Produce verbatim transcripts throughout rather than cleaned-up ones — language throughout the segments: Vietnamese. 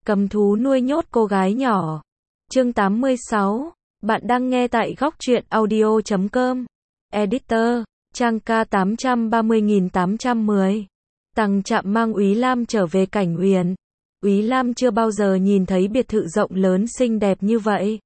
Cầm thú nuôi nhốt cô gái nhỏ. Chương tám mươi sáu. Bạn đang nghe tại góc truyện audio chấm com. Editor, trang K tám ba không nghìn tám trăm mười. Tằng Trạm mang Úy Lam trở về Cảnh Uyển. Úy Lam chưa bao giờ nhìn thấy biệt thự rộng lớn xinh đẹp như vậy.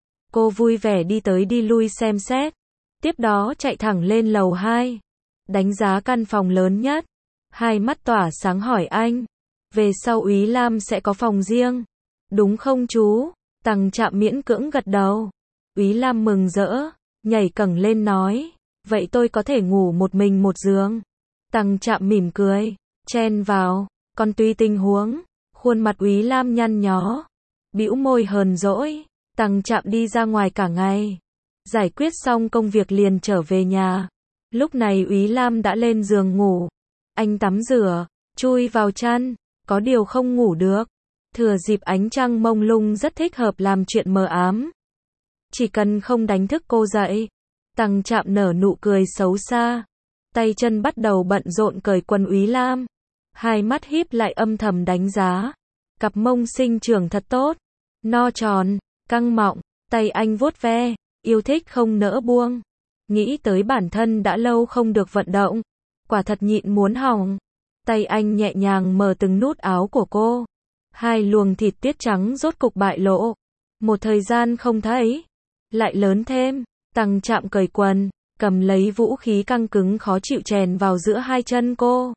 Cô vui vẻ đi tới đi lui xem xét. Tiếp đó chạy thẳng lên lầu hai. Đánh giá căn phòng lớn nhất. Hai mắt tỏa sáng hỏi anh. Về sau Úy Lam sẽ có phòng riêng. Đúng không chú? Tằng Trạm miễn cưỡng gật đầu. Úy Lam mừng rỡ, nhảy cẳng lên nói. Vậy tôi có thể ngủ một mình một giường. Tằng Trạm mỉm cười, chen vào. Còn tùy tình huống. Khuôn mặt Úy Lam nhăn nhó. Bĩu môi hờn dỗi. Tằng Trạm đi ra ngoài cả ngày. Giải quyết xong công việc liền trở về nhà. Lúc này Úy Lam đã lên giường ngủ. Anh tắm rửa, chui vào chăn. Có điều không ngủ được. Thừa dịp ánh trăng mông lung rất thích hợp làm chuyện mờ ám. Chỉ cần không đánh thức cô dậy. Tằng Trạm nở nụ cười xấu xa. Tay chân bắt đầu bận rộn cởi quần Úy Lam. Hai mắt híp lại âm thầm đánh giá. Cặp mông sinh trưởng thật tốt. No tròn, căng mọng. Tay anh vuốt ve, yêu thích không nỡ buông. Nghĩ tới bản thân đã lâu không được vận động. Quả thật nhịn muốn hỏng. Tay anh nhẹ nhàng mở từng nút áo của cô. Hai luồng thịt tiết trắng rốt cục bại lộ. Một thời gian không thấy. Lại lớn thêm. Tằng Trạm cởi quần. Cầm lấy vũ khí căng cứng khó chịu chèn vào giữa hai chân cô.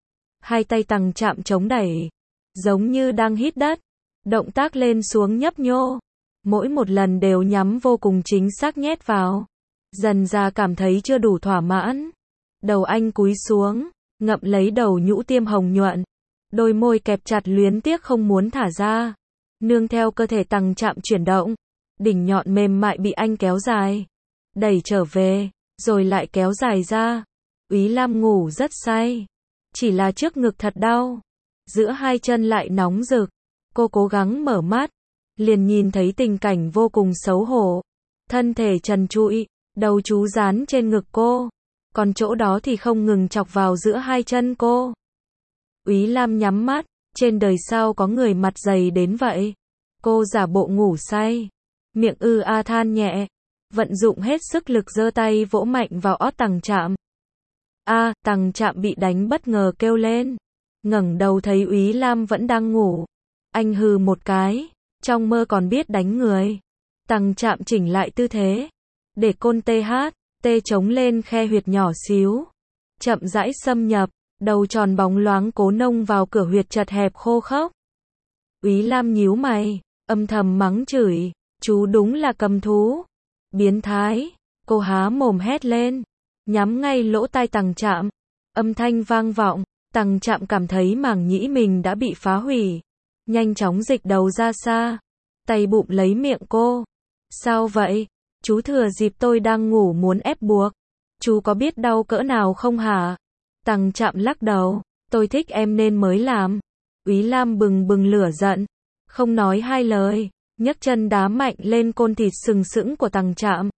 Hai tay Tằng Trạm chống đẩy. Giống như đang hít đất. Động tác lên xuống nhấp nhô. Mỗi một lần đều nhắm vô cùng chính xác nhét vào. Dần ra cảm thấy chưa đủ thỏa mãn. Đầu anh cúi xuống. Ngậm lấy đầu nhũ tiêm hồng nhuận. Đôi môi kẹp chặt luyến tiếc không muốn thả ra. Nương theo cơ thể Tằng Trạm chuyển động. Đỉnh nhọn mềm mại bị anh kéo dài. Đẩy trở về. Rồi lại kéo dài ra. Úy Lam ngủ rất say. Chỉ là trước ngực thật đau. Giữa hai chân lại nóng rực. Cô cố gắng mở mắt. Liền nhìn thấy tình cảnh vô cùng xấu hổ. Thân thể trần trụi. Đầu chú dán trên ngực cô. Còn chỗ đó thì không ngừng chọc vào giữa hai chân cô. Úy Lam nhắm mắt. Trên đời sao có người mặt dày đến vậy. Cô giả bộ ngủ say. Miệng ư a than nhẹ. Vận dụng hết sức lực giơ tay vỗ mạnh vào ót Tằng Trạm. A, Tằng Trạm bị đánh bất ngờ kêu lên. Ngẩng đầu thấy Úy Lam vẫn đang ngủ. Anh hừ một cái. Trong mơ còn biết đánh người. Tằng Trạm chỉnh lại tư thế. Để côn tê hát. Tê chống lên khe huyệt nhỏ xíu. Chậm rãi xâm nhập. Đầu tròn bóng loáng cố nông vào cửa huyệt chật hẹp khô khốc. Úy Lam nhíu mày. Âm thầm mắng chửi. Chú đúng là cầm thú. Biến thái. Cô há mồm hét lên. Nhắm ngay lỗ tai Tằng Trạm. Âm thanh vang vọng. Tằng Trạm cảm thấy màng nhĩ mình đã bị phá hủy. Nhanh chóng dịch đầu ra xa. Tay bụm lấy miệng cô. Sao vậy? Chú thừa dịp tôi đang ngủ muốn ép buộc. Chú có biết đau cỡ nào không hả? Tằng Trạm lắc đầu. Tôi thích em nên mới làm. Úy Lam bừng bừng lửa giận. Không nói hai lời. Nhấc chân đá mạnh lên côn thịt sừng sững của Tằng Trạm.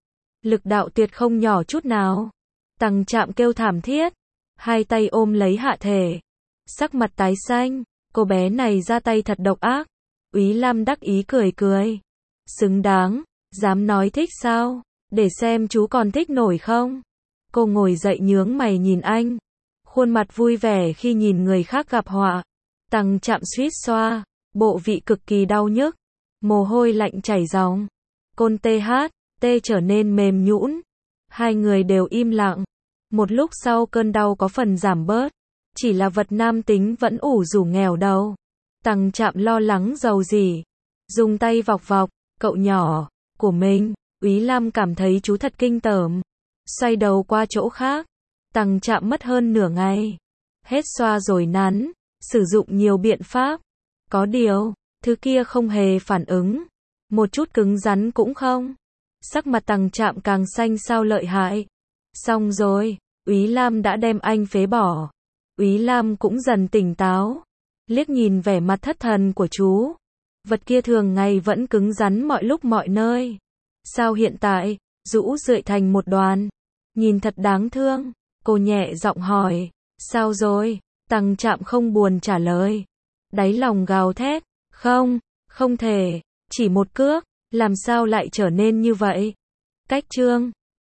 Lực đạo tuyệt không nhỏ chút nào. Tằng Trạm kêu thảm thiết. Hai tay ôm lấy hạ thể. Sắc mặt tái xanh. Cô bé này ra tay thật độc ác. Úy Lam đắc ý cười cười. Xứng đáng. Dám nói thích sao? Để xem chú còn thích nổi không? Cô ngồi dậy nhướng mày nhìn anh. Khuôn mặt vui vẻ khi nhìn người khác gặp họa. Tằng Trạm suýt xoa. Bộ vị cực kỳ đau nhức. Mồ hôi lạnh chảy ròng. Côn tê hát. Tê trở nên mềm nhũn. Hai người đều im lặng. Một lúc sau cơn đau có phần giảm bớt. Chỉ là vật nam tính vẫn ủ rũ nghèo đầu. Tằng Trạm lo lắng dầu dỉ. Dùng tay vọc vọc. Cậu nhỏ. Của mình. Úy Lam cảm thấy chú thật kinh tởm. Xoay đầu qua chỗ khác. Tằng Trạm mất hơn nửa ngày. Hết xoa rồi nắn. Sử dụng nhiều biện pháp. Có điều. Thứ kia không hề phản ứng. Một chút cứng rắn cũng không. Sắc mặt Tằng Trạm càng xanh sao lợi hại. Xong rồi. Úy Lam đã đem anh phế bỏ. Úy Lam cũng dần tỉnh táo. Liếc nhìn vẻ mặt thất thần của chú. Vật kia thường ngày vẫn cứng rắn mọi lúc mọi nơi. Sao hiện tại, rũ rượi thành một đoàn. Nhìn thật đáng thương. Cô nhẹ giọng hỏi. Sao rồi? Tằng Trạm không buồn trả lời. Đáy lòng gào thét. Không, không thể, chỉ một cước, làm sao lại trở nên như vậy? Cách chương